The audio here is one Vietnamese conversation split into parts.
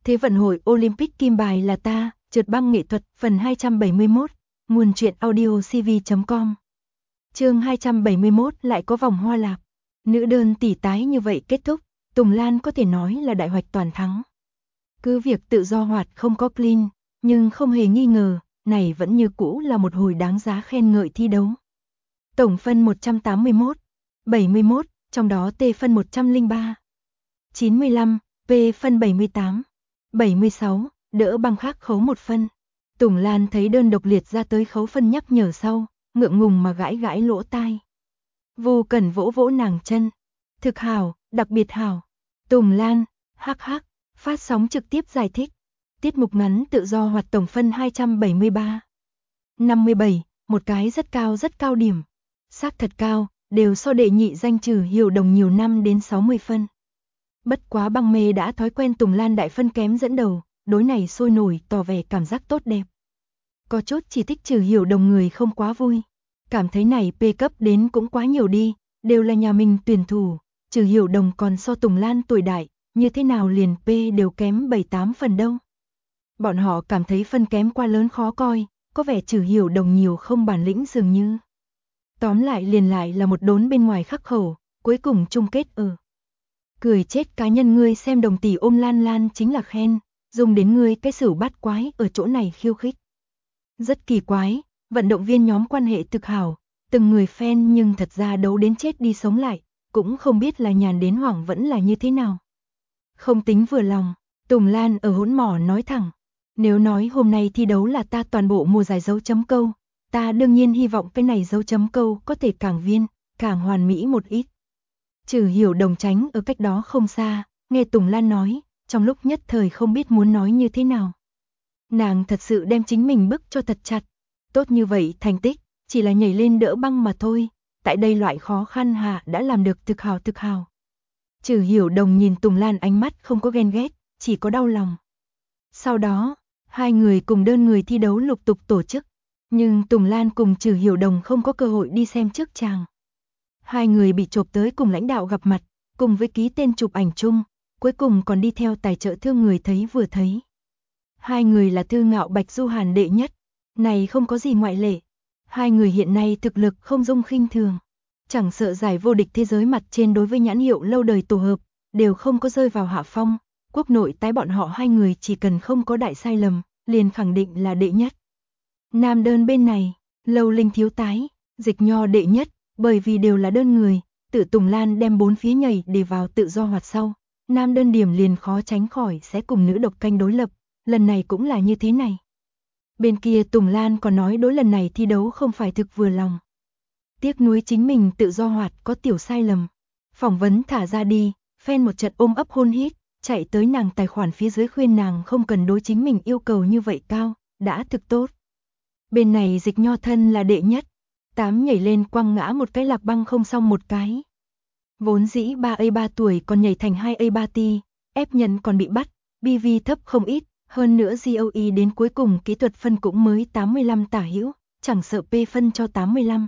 Thế vận hội Olympic kim bài là ta, trượt băng nghệ thuật, phần 271, nguồn truyện audio cv.com. Chương 271 lại có vòng hoa lạc. Nữ đơn tỷ tái như vậy kết thúc, Tùng Lan có thể nói là đại hoạch toàn thắng. Cứ việc tự do hoạt không có clean, nhưng không hề nghi ngờ, này vẫn như cũ là một hồi đáng giá khen ngợi thi đấu. Tổng phân 181, 71, trong đó T phân 103, 95, P phân 78, 76, đỡ băng khác khấu 1 phân. Tùng Lan thấy đơn độc liệt ra tới khấu phân nhắc nhở sau, ngượng ngùng mà gãi gãi lỗ tai. Vô Cẩn vỗ vỗ nàng chân. Thực hảo, đặc biệt hảo. Tùng Lan, hắc hắc, phát sóng trực tiếp giải thích. Tiết mục ngắn tự do hoạt tổng phân 273. 57, một cái rất cao điểm. Xác thật cao, đều so đệ nhị danh Trừ Hiểu Đồng nhiều năm đến 60 phân. Bất quá băng mê đã thói quen Tùng Lan đại phân kém dẫn đầu, đối này sôi nổi tỏ vẻ cảm giác tốt đẹp. Có chút chỉ thích Trừ Hiểu Đồng người không quá vui. Cảm thấy này P cấp đến cũng quá nhiều đi, đều là nhà mình tuyển thủ, Trừ Hiểu Đồng còn so Tùng Lan tuổi đại, như thế nào liền P đều kém 7-8 phần đâu. Bọn họ cảm thấy phân kém quá lớn khó coi, có vẻ Trừ Hiểu Đồng nhiều không bản lĩnh dường như. Tóm lại liền lại là một đốn bên ngoài khắc khẩu, cuối cùng chung kết cười chết cá nhân ngươi xem Đồng tỷ ôm Lan Lan chính là khen, dùng đến ngươi cái xửu bát quái ở chỗ này khiêu khích. Rất kỳ quái, vận động viên nhóm quan hệ thực hảo, từng người fan nhưng thật ra đấu đến chết đi sống lại, cũng không biết là nhàn đến hoảng vẫn là như thế nào. Không tính vừa lòng, Tùng Lan ở hỗn mỏ nói thẳng, nếu nói hôm nay thi đấu là ta toàn bộ mùa giải dấu chấm câu, ta đương nhiên hy vọng cái này dấu chấm câu có thể càng viên, càng hoàn mỹ một ít. Trừ Hiểu Đồng tránh ở cách đó không xa, nghe Tùng Lan nói, trong lúc nhất thời không biết muốn nói như thế nào. Nàng thật sự đem chính mình bức cho thật chặt, tốt như vậy thành tích, chỉ là nhảy lên đỡ băng mà thôi, tại đây loại khó khăn hạ đã làm được thực hào. Trừ Hiểu Đồng nhìn Tùng Lan ánh mắt không có ghen ghét, chỉ có đau lòng. Sau đó, hai người cùng đơn người thi đấu lục tục tổ chức, nhưng Tùng Lan cùng Trừ Hiểu Đồng không có cơ hội đi xem trước chàng. Hai người bị chộp tới cùng lãnh đạo gặp mặt, cùng với ký tên chụp ảnh chung, cuối cùng còn đi theo tài trợ thương người thấy vừa thấy. Hai người là Thư Ngạo Bạch Du Hàn đệ nhất, này không có gì ngoại lệ. Hai người hiện nay thực lực không dung khinh thường, chẳng sợ giải vô địch thế giới mặt trên đối với nhãn hiệu lâu đời tổ hợp, đều không có rơi vào hạ phong. Quốc nội tái bọn họ hai người chỉ cần không có đại sai lầm, liền khẳng định là đệ nhất. Nam đơn bên này, Lâu Linh thiếu tái, Dịch Nho đệ nhất, bởi vì đều là đơn người, tự Tùng Lan đem bốn phía nhảy để vào tự do hoạt sau. Nam đơn điểm liền khó tránh khỏi sẽ cùng nữ độc canh đối lập, lần này cũng là như thế này. Bên kia Tùng Lan còn nói đối lần này thi đấu không phải thực vừa lòng. Tiếc nuối chính mình tự do hoạt có tiểu sai lầm. Phỏng vấn thả ra đi, fan một trận ôm ấp hôn hít, chạy tới nàng tài khoản phía dưới khuyên nàng không cần đối chính mình yêu cầu như vậy cao, đã thực tốt. Bên này Dịch Nho thân là đệ nhất, 8 nhảy lên quăng ngã một cái lạc băng không xong một cái. Vốn dĩ 3A3 tuổi còn nhảy thành 2A3 ti, ép nhân còn bị bắt, BV thấp không ít, hơn nữa GOE đến cuối cùng kỹ thuật phân cũng mới 85 tả hữu, chẳng sợ P phân cho 85.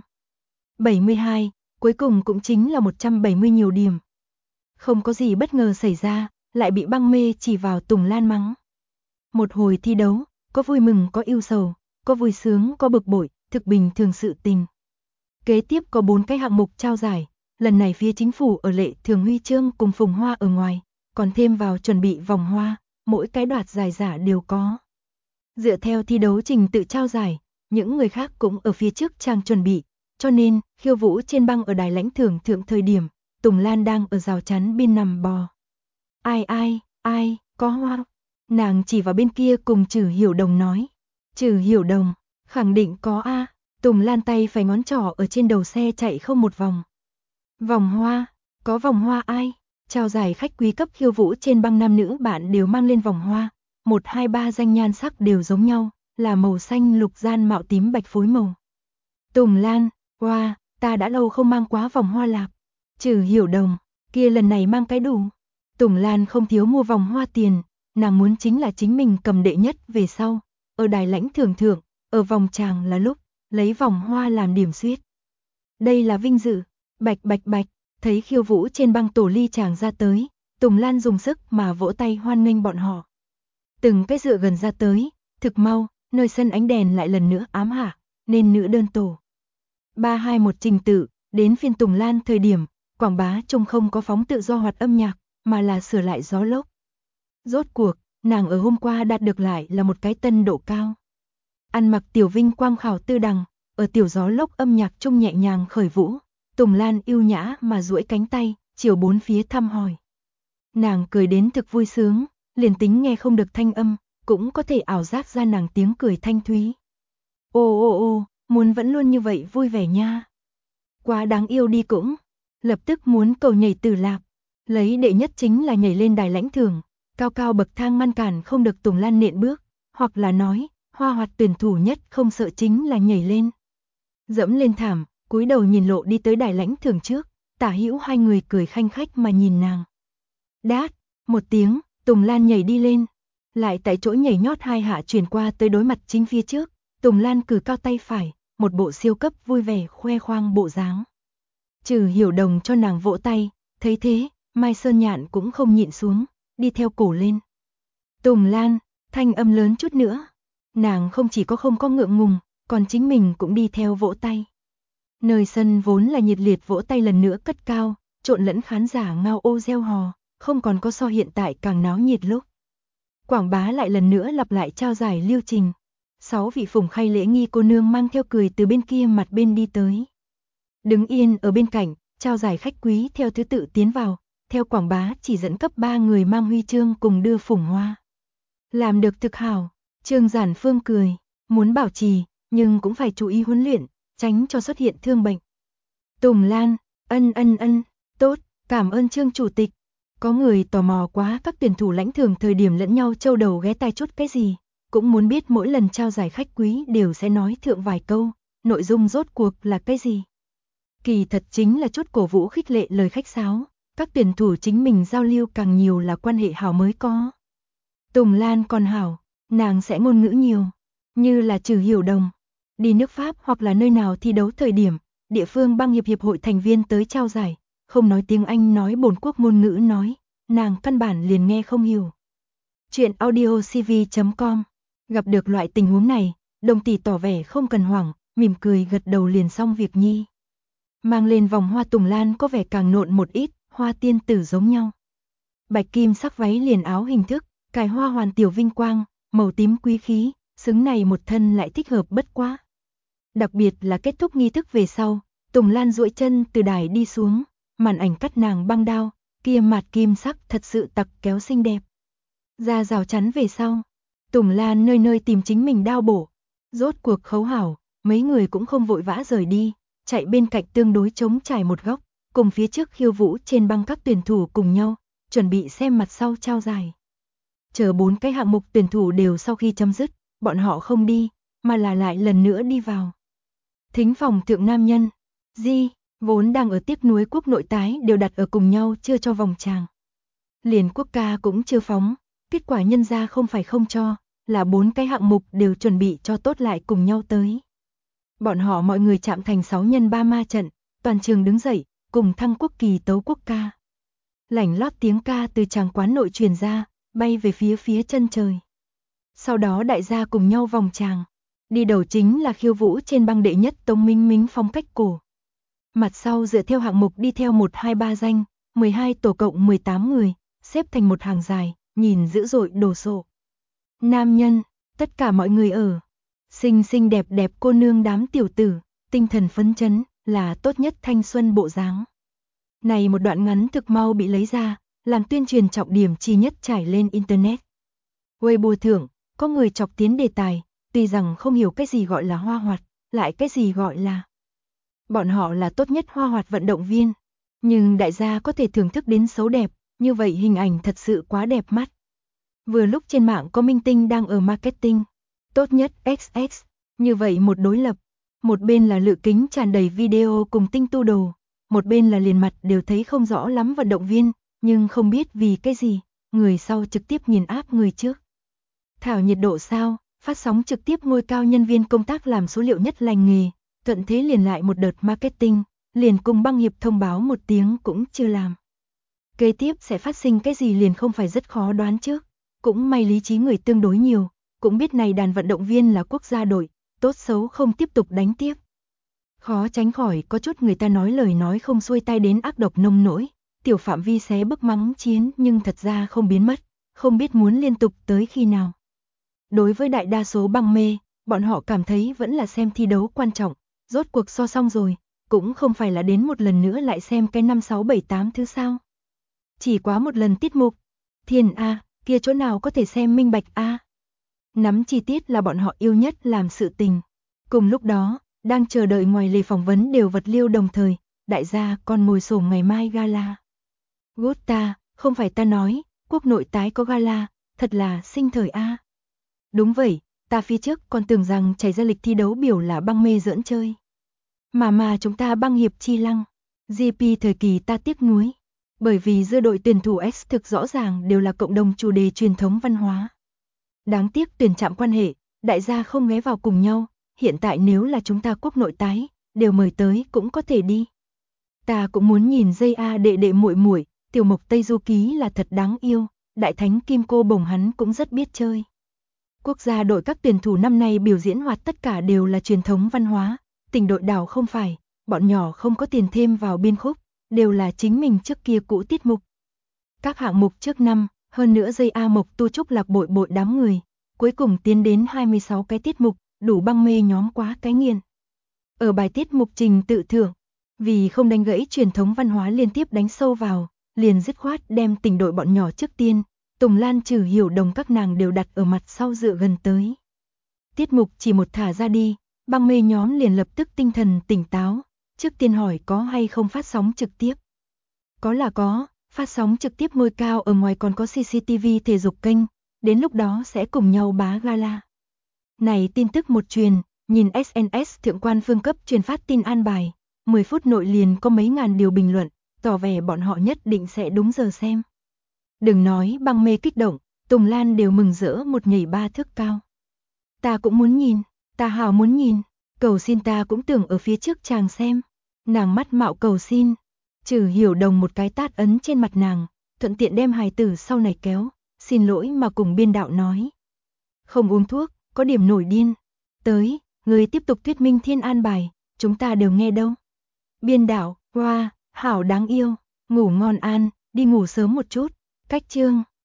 72, cuối cùng cũng chính là 170 nhiều điểm. Không có gì bất ngờ xảy ra, lại bị băng mê chỉ vào Tùng Lan mắng. Một hồi thi đấu, có vui mừng có ưu sầu, có vui sướng có bực bội, thực bình thường sự tình. Kế tiếp có 4 cái hạng mục trao giải, lần này phía chính phủ ở lệ thường huy chương cùng phùng hoa ở ngoài, còn thêm vào chuẩn bị vòng hoa, mỗi cái đoạt giải giả đều có. Dựa theo thi đấu trình tự trao giải, những người khác cũng ở phía trước trang chuẩn bị, cho nên khiêu vũ trên băng ở đài lãnh thưởng thượng thời điểm, Tùng Lan đang ở rào chắn bên nằm bò. Ai, có hoa. Nàng chỉ vào bên kia cùng Trừ Hiểu Đồng nói. Trừ Hiểu Đồng, khẳng định có a. Tùng Lan tay phải ngón trỏ ở trên đầu xe chạy không một vòng. Vòng hoa, có vòng hoa ai? Trao giải khách quý cấp khiêu vũ trên băng nam nữ bạn đều mang lên vòng hoa. 1, 2, 3 danh nhan sắc đều giống nhau, là màu xanh lục gian mạo tím bạch phối màu. Tùng Lan, hoa, ta đã lâu không mang quá vòng hoa lạc. Trừ Hiểu Đồng, kia lần này mang cái đủ. Tùng Lan không thiếu mua vòng hoa tiền, nàng muốn chính là chính mình cầm đệ nhất về sau. Ở đài lãnh thưởng thưởng, ở vòng tràng là lúc, lấy vòng hoa làm điểm xuyết. Đây là vinh dự, bạch, thấy khiêu vũ trên băng tổ ly chàng ra tới, Tùng Lan dùng sức mà vỗ tay hoan nghênh bọn họ. từng cái dựa gần ra tới, thực mau, nơi sân ánh đèn lại lần nữa ám hạ, nên nữ đơn tổ. 321 trình tự, đến phiên Tùng Lan thời điểm, quảng bá trông không có phóng tự do hoạt âm nhạc, mà là sửa lại gió lốc. Rốt cuộc, nàng ở hôm qua đạt được lại là một cái tân độ cao. Ăn mặc tiểu vinh quang khảo tư đằng, ở tiểu gió lốc âm nhạc trung nhẹ nhàng khởi vũ, Tùng Lan yêu nhã mà duỗi cánh tay, chiều bốn phía thăm hỏi. Nàng cười đến thực vui sướng, liền tính nghe không được thanh âm, cũng có thể ảo giác ra nàng tiếng cười thanh thúy. Ô, muốn vẫn luôn như vậy vui vẻ nha. Quá đáng yêu đi cũng. Lập tức muốn cầu nhảy tử lạp. Lấy đệ nhất chính là nhảy lên đài lãnh thưởng, cao cao bậc thang ngăn cản không được Tùng Lan nện bước, hoặc là nói, hoa hoạt tuyển thủ nhất không sợ chính là nhảy lên. Dẫm lên thảm, cúi đầu nhìn lộ đi tới đài lãnh thưởng trước, tả hữu hai người cười khanh khách mà nhìn nàng. Đát, một tiếng, Tùng Lan nhảy đi lên, lại tại chỗ nhảy nhót hai hạ chuyển qua tới đối mặt chính phía trước, Tùng Lan cử cao tay phải, một bộ siêu cấp vui vẻ khoe khoang bộ dáng. Trừ Hiểu Đồng cho nàng vỗ tay, thấy thế, Mai Sơn Nhạn cũng không nhịn xuống, đi theo cổ lên. Tùng Lan, thanh âm lớn chút nữa. Nàng không chỉ có không có ngượng ngùng, còn chính mình cũng đi theo vỗ tay. Nơi sân vốn là nhiệt liệt vỗ tay lần nữa cất cao, trộn lẫn khán giả ngao ô reo hò, không còn có so hiện tại càng náo nhiệt lúc. Quảng bá lại lần nữa lặp lại trao giải lưu trình. 6 vị phủng khay lễ nghi cô nương mang theo cười từ bên kia mặt bên đi tới. Đứng yên ở bên cạnh, trao giải khách quý theo thứ tự tiến vào, theo quảng bá chỉ dẫn cấp 3 người mang huy chương cùng đưa phủng hoa. Làm được thực hảo, Trương Giản Phương cười, muốn bảo trì, nhưng cũng phải chú ý huấn luyện, tránh cho xuất hiện thương bệnh. Tùng Lan, ân, tốt, cảm ơn Trương Chủ tịch. Có người tò mò quá các tuyển thủ lãnh thưởng thời điểm lẫn nhau châu đầu ghé tai chút cái gì, cũng muốn biết mỗi lần trao giải khách quý đều sẽ nói thượng vài câu, nội dung rốt cuộc là cái gì. Kỳ thật chính là chút cổ vũ khích lệ lời khách sáo, các tuyển thủ chính mình giao lưu càng nhiều là quan hệ hảo mới có. Tùng Lan còn hảo, nàng sẽ ngôn ngữ nhiều, như là Trừ Hiểu Đồng, đi nước Pháp hoặc là nơi nào thi đấu thời điểm, địa phương băng hiệp hội thành viên tới trao giải, không nói tiếng Anh nói bổn quốc ngôn ngữ nói, nàng căn bản liền nghe không hiểu. Chuyện audiocv.com. Gặp được loại tình huống này, Đồng tỷ tỏ vẻ không cần hoảng, mỉm cười gật đầu liền xong việc nhi. Mang lên vòng hoa Tùng Lan có vẻ càng nộn một ít, hoa tiên tử giống nhau. Bạch kim sắc váy liền áo hình thức, cài hoa hoàn tiểu vinh quang, màu tím quý khí, xứng này một thân lại thích hợp bất quá. Đặc biệt là kết thúc nghi thức về sau, Tùng Lan duỗi chân từ đài đi xuống, màn ảnh cắt nàng băng đao, kia mạt kim sắc thật sự tặc kéo xinh đẹp. Ra rào chắn về sau, Tùng Lan nơi nơi tìm chính mình đao bổ. Rốt cuộc khấu hảo, mấy người cũng không vội vã rời đi, chạy bên cạnh tương đối trống trải một góc, cùng phía trước khiêu vũ trên băng các tuyển thủ cùng nhau, chuẩn bị xem mặt sau trao giải. Chờ 4 cái hạng mục tuyển thủ đều sau khi chấm dứt, bọn họ không đi, mà là lại lần nữa đi vào. Thính phòng thượng nam nhân, vốn đang ở tiếc nuối quốc nội tái đều đặt ở cùng nhau chưa cho vòng tràng. Liền quốc ca cũng chưa phóng, kết quả nhân ra không phải không cho, là 4 cái hạng mục đều chuẩn bị cho tốt lại cùng nhau tới. Bọn họ mọi người chạm thành 6x3 ma trận, toàn trường đứng dậy, cùng thăng quốc kỳ tấu quốc ca. Lảnh lót tiếng ca từ tràng quán nội truyền ra, bay về phía chân trời. Sau đó đại gia cùng nhau vòng tràng. Đi đầu chính là khiêu vũ trên băng đệ nhất Tống Minh Minh phong cách cổ. Mặt sau dựa theo hạng mục đi theo 1, 2, 3 danh, 12 tổ cộng 18 người, xếp thành một hàng dài, nhìn dữ dội đồ sộ. Nam nhân, tất cả mọi người ở. Xinh xinh đẹp đẹp cô nương đám tiểu tử, tinh thần phấn chấn, là tốt nhất thanh xuân bộ dáng. Này một đoạn ngắn thực mau bị lấy ra, làm tuyên truyền trọng điểm chi nhất trải lên Internet. Weibo thưởng, có người chọc tiến đề tài, tuy rằng không hiểu cái gì gọi là hoa hoạt, lại cái gì gọi là. Bọn họ là tốt nhất hoa hoạt vận động viên, nhưng đại gia có thể thưởng thức đến xấu đẹp, như vậy hình ảnh thật sự quá đẹp mắt. Vừa lúc trên mạng có minh tinh đang ở marketing, tốt nhất XX, như vậy một đối lập, một bên là lự kính tràn đầy video cùng tinh tu đồ, một bên là liền mặt đều thấy không rõ lắm vận động viên, nhưng không biết vì cái gì, người sau trực tiếp nhìn áp người trước. Thảo nhiệt độ sao, phát sóng trực tiếp ngôi cao nhân viên công tác làm số liệu nhất lành nghề, thuận thế liền lại một đợt marketing, liền cùng băng hiệp thông báo một tiếng cũng chưa làm. Kế tiếp sẽ phát sinh cái gì liền không phải rất khó đoán trước. cũng may lý trí người tương đối nhiều, cũng biết này đàn vận động viên là quốc gia đội, tốt xấu không tiếp tục đánh tiếp. Khó tránh khỏi có chút người ta nói lời nói không xuôi tai đến ác độc nông nỗi, tiểu phạm vi xé bức mắng chiến nhưng thật ra không biến mất, không biết muốn liên tục tới khi nào. Đối với đại đa số băng mê, bọn họ cảm thấy vẫn là xem thi đấu quan trọng, rốt cuộc so xong rồi, cũng không phải là đến một lần nữa lại xem cái 5, 6, 7, 8 thứ sao. Chỉ quá một lần tiết mục, Thiên A, kia chỗ nào có thể xem minh bạch A. Nắm chi tiết là bọn họ yêu nhất làm sự tình. Cùng lúc đó, đang chờ đợi ngoài lề phỏng vấn đều vật liêu đồng thời, đại gia còn ngồi xổm ngày mai gala. Gusta, không phải ta nói, quốc nội tái có gala, thật là sinh thời A. Đúng vậy, ta phía trước còn tưởng rằng chảy ra lịch thi đấu biểu là băng mê giỡn chơi. Mà chúng ta băng hiệp chi lăng, GP thời kỳ ta tiếc nuối. Bởi vì giữa đội tuyển thủ X thực rõ ràng đều là cộng đồng chủ đề truyền thống văn hóa. Đáng tiếc tuyển chạm quan hệ, đại gia không ghé vào cùng nhau, hiện tại nếu là chúng ta quốc nội tái, đều mời tới cũng có thể đi. Ta cũng muốn nhìn dây A đệ đệ muội muội, Tiểu Mộc Tây Du Ký là thật đáng yêu, đại thánh Kim Cô Bồng hắn cũng rất biết chơi. Quốc gia đội các tuyển thủ năm nay biểu diễn hoạt tất cả đều là truyền thống văn hóa, tỉnh đội đảo không phải, bọn nhỏ không có tiền thêm vào biên khúc, đều là chính mình trước kia cũ tiết mục. Các hạng mục trước năm, hơn nữa dây A Mộc tu trúc lạc bội bội đám người, cuối cùng tiến đến 26 cái tiết mục, đủ băng mê nhóm quá cái nghiền. Ở bài tiết mục trình tự thưởng, vì không đánh gãy truyền thống văn hóa liên tiếp đánh sâu vào, liền dứt khoát đem tỉnh đội bọn nhỏ trước tiên, Tùng Lan Trừ Hiểu Đồng các nàng đều đặt ở mặt sau dựa gần tới. Tiết mục chỉ một thả ra đi, băng mê nhóm liền lập tức tinh thần tỉnh táo, trước tiên hỏi có hay không phát sóng trực tiếp. Có là có, phát sóng trực tiếp ngôi cao ở ngoài còn có CCTV thể dục kênh, đến lúc đó sẽ cùng nhau bá gala. Này tin tức một truyền, nhìn SNS thượng quan phương cấp truyền phát tin an bài, 10 phút nội liền có mấy ngàn điều bình luận, tỏ vẻ bọn họ nhất định sẽ đúng giờ xem. Đừng nói băng mê kích động, Tùng Lan đều mừng rỡ một nhảy 3 thước cao. Ta cũng muốn nhìn, ta hào muốn nhìn, cầu xin ta cũng tưởng ở phía trước chàng xem. Nàng mắt mạo cầu xin, Trừ Hiểu Đồng một cái tát ấn trên mặt nàng, thuận tiện đem hài tử sau này kéo, xin lỗi mà cùng biên đạo nói. Không uống thuốc, có điểm nổi điên. Tới, người tiếp tục thuyết minh thiên an bài, chúng ta đều nghe đâu. Biên đạo, wow, hảo đáng yêu, ngủ ngon an, đi ngủ sớm một chút, cách chương.